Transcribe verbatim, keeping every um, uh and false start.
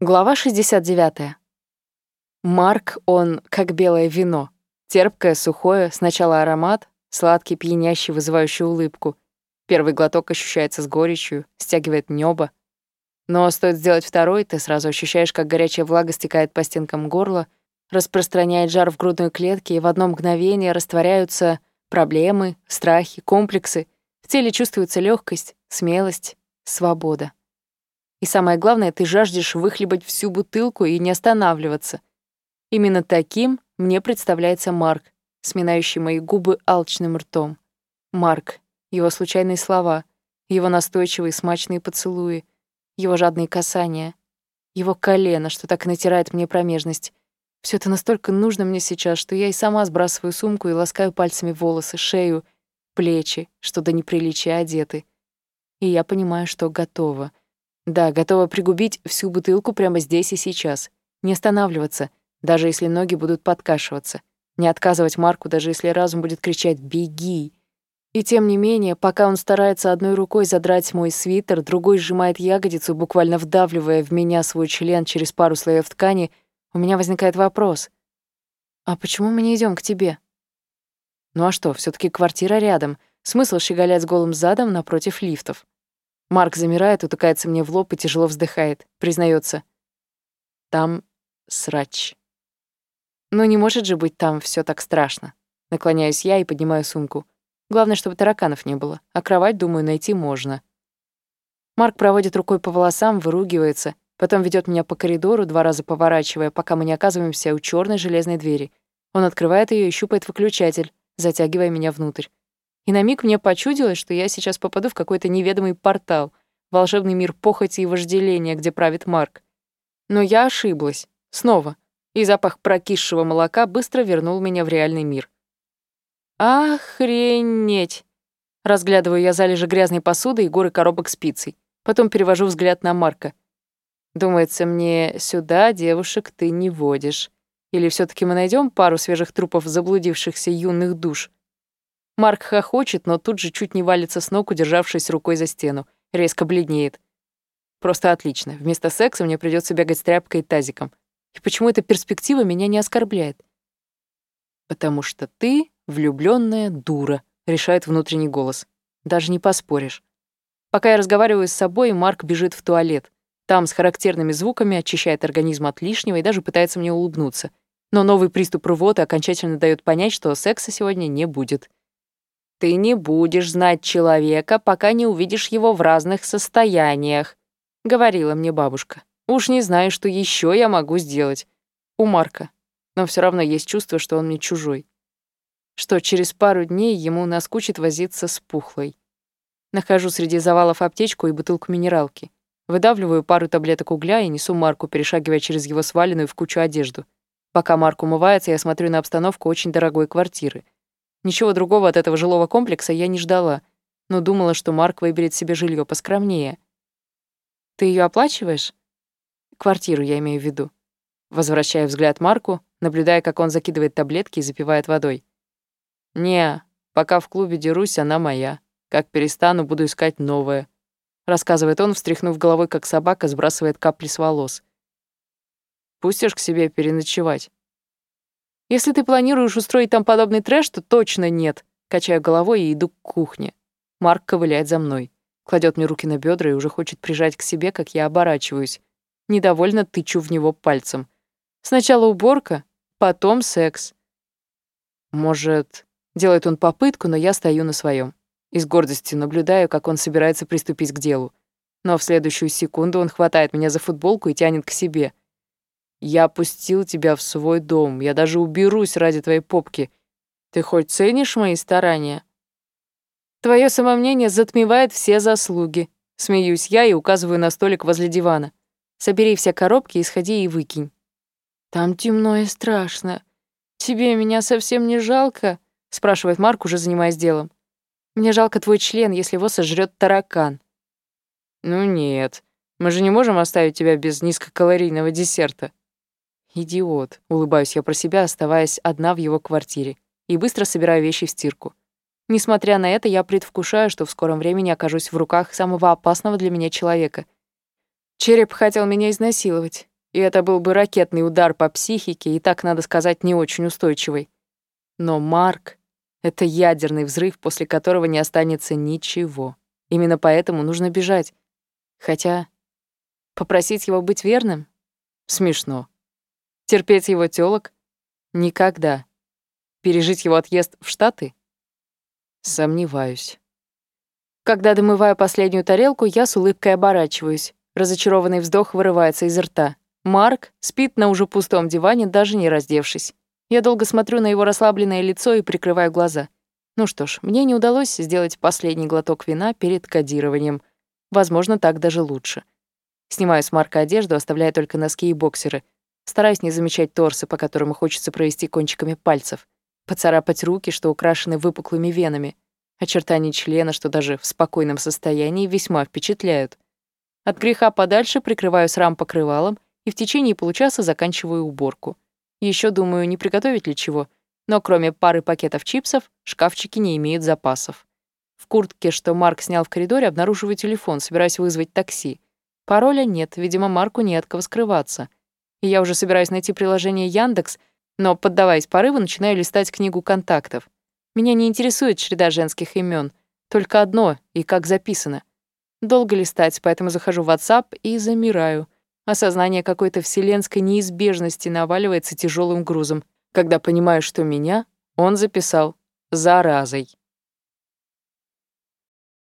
Глава шестьдесят девятая. Марк, он как белое вино. Терпкое, сухое, сначала аромат, сладкий, пьянящий, вызывающий улыбку. Первый глоток ощущается с горечью, стягивает небо. Но стоит сделать второй, ты сразу ощущаешь, как горячая влага стекает по стенкам горла, распространяет жар в грудной клетке, и в одно мгновение растворяются проблемы, страхи, комплексы. В теле чувствуется легкость, смелость, свобода. И самое главное, ты жаждешь выхлебать всю бутылку и не останавливаться. Именно таким мне представляется Марк, сминающий мои губы алчным ртом. Марк, его случайные слова, его настойчивые смачные поцелуи, его жадные касания, его колено, что так натирает мне промежность. Все это настолько нужно мне сейчас, что я и сама сбрасываю сумку и ласкаю пальцами волосы, шею, плечи, что до неприличия одеты. И я понимаю, что готова. Да, готова пригубить всю бутылку прямо здесь и сейчас. Не останавливаться, даже если ноги будут подкашиваться. Не отказывать Марку, даже если разум будет кричать «беги». И тем не менее, пока он старается одной рукой задрать мой свитер, другой сжимает ягодицу, буквально вдавливая в меня свой член через пару слоев ткани, у меня возникает вопрос. «А почему мы не идем к тебе?» Ну а что, все таки квартира рядом. Смысл щеголять с голым задом напротив лифтов. Марк замирает, утыкается мне в лоб и тяжело вздыхает. Признается: «Там срач». Ну не может же быть там все так страшно. Наклоняюсь я и поднимаю сумку. Главное, чтобы тараканов не было, а кровать, думаю, найти можно. Марк проводит рукой по волосам, выругивается, потом ведет меня по коридору, два раза поворачивая, пока мы не оказываемся у черной железной двери. Он открывает ее и щупает выключатель, затягивая меня внутрь. И на миг мне почудилось, что я сейчас попаду в какой-то неведомый портал, волшебный мир похоти и вожделения, где правит Марк. Но я ошиблась. Снова. И запах прокисшего молока быстро вернул меня в реальный мир. Охренеть! Разглядываю я залежи грязной посуды и горы коробок с пиццей. Потом перевожу взгляд на Марка. Думается мне, сюда девушек ты не водишь. Или все таки мы найдем пару свежих трупов заблудившихся юных душ? Марк хохочет, но тут же чуть не валится с ног, удержавшись рукой за стену. Резко бледнеет. Просто отлично. Вместо секса мне придется бегать с тряпкой и тазиком. И почему эта перспектива меня не оскорбляет? Потому что ты влюбленная дура, решает внутренний голос. Даже не поспоришь. Пока я разговариваю с собой, Марк бежит в туалет. Там с характерными звуками очищает организм от лишнего и даже пытается мне улыбнуться. Но новый приступ рвоты окончательно дает понять, что секса сегодня не будет. Ты не будешь знать человека, пока не увидишь его в разных состояниях, говорила мне бабушка. Уж не знаю, что еще я могу сделать. У Марка. Но все равно есть чувство, что он мне чужой. Что через пару дней ему наскучит возиться с пухлой. Нахожу среди завалов аптечку и бутылку минералки. Выдавливаю пару таблеток угля и несу Марку, перешагивая через его сваленную в кучу одежду. Пока Марк умывается, я смотрю на обстановку очень дорогой квартиры. Ничего другого от этого жилого комплекса я не ждала, но думала, что Марк выберет себе жилье поскромнее. «Ты ее оплачиваешь?» «Квартиру, я имею в виду». Возвращаю взгляд Марку, наблюдая, как он закидывает таблетки и запивает водой. «Не, пока в клубе дерусь, она моя. Как перестану, буду искать новое», — рассказывает он, встряхнув головой, как собака сбрасывает капли с волос. «Пустишь к себе переночевать?» «Если ты планируешь устроить там подобный трэш, то точно нет», — качаю головой и иду к кухне. Марк ковыляет за мной, кладет мне руки на бедра и уже хочет прижать к себе, как я оборачиваюсь. Недовольно тычу в него пальцем. Сначала уборка, потом секс. Может, делает он попытку, но я стою на своем. И с гордостью наблюдаю, как он собирается приступить к делу. Но в следующую секунду он хватает меня за футболку и тянет к себе. «Я пустил тебя в свой дом, я даже уберусь ради твоей попки. Ты хоть ценишь мои старания?» «Твое самомнение затмевает все заслуги», — смеюсь я и указываю на столик возле дивана. «Собери все коробки и сходи и выкинь». «Там темно и страшно. Тебе меня совсем не жалко?» — спрашивает Марк, уже занимаясь делом. «Мне жалко твой член, если его сожрет таракан». «Ну нет, мы же не можем оставить тебя без низкокалорийного десерта». «Идиот», — улыбаюсь я про себя, оставаясь одна в его квартире, и быстро собираю вещи в стирку. Несмотря на это, я предвкушаю, что в скором времени окажусь в руках самого опасного для меня человека. Череп хотел меня изнасиловать, И это был бы ракетный удар по психике, и так, надо сказать, не очень устойчивый. Но Марк — это ядерный взрыв, после которого не останется ничего. Именно поэтому нужно бежать. Хотя попросить его быть верным — смешно. Терпеть его тёлок — никогда. Пережить его отъезд в Штаты — сомневаюсь. Когда домываю последнюю тарелку, я с улыбкой оборачиваюсь. Разочарованный вздох вырывается из рта. Марк спит на уже пустом диване, даже не раздевшись. Я долго смотрю на его расслабленное лицо и прикрываю глаза. Ну что ж, мне не удалось сделать последний глоток вина перед кодированием. Возможно, так даже лучше. Снимаю с Марка одежду, оставляя только носки и боксеры. Стараюсь не замечать торсы, по которому хочется провести кончиками пальцев. Поцарапать руки, что украшены выпуклыми венами. Очертания члена, что даже в спокойном состоянии весьма впечатляют. От греха подальше прикрываю срам покрывалом и в течение получаса заканчиваю уборку. Еще думаю, не приготовить ли чего, но кроме пары пакетов чипсов, шкафчики не имеют запасов. В куртке, что Марк снял в коридоре, обнаруживаю телефон, собираюсь вызвать такси. Пароля нет, видимо, Марку не от кого скрываться. И я уже собираюсь найти приложение Яндекс, но, поддаваясь порыву, начинаю листать книгу контактов. Меня не интересует череда женских имен, только одно и как записано. Долго листать, поэтому захожу в WhatsApp и замираю. Осознание какой-то вселенской неизбежности наваливается тяжелым грузом, когда понимаю, что меня он записал заразой.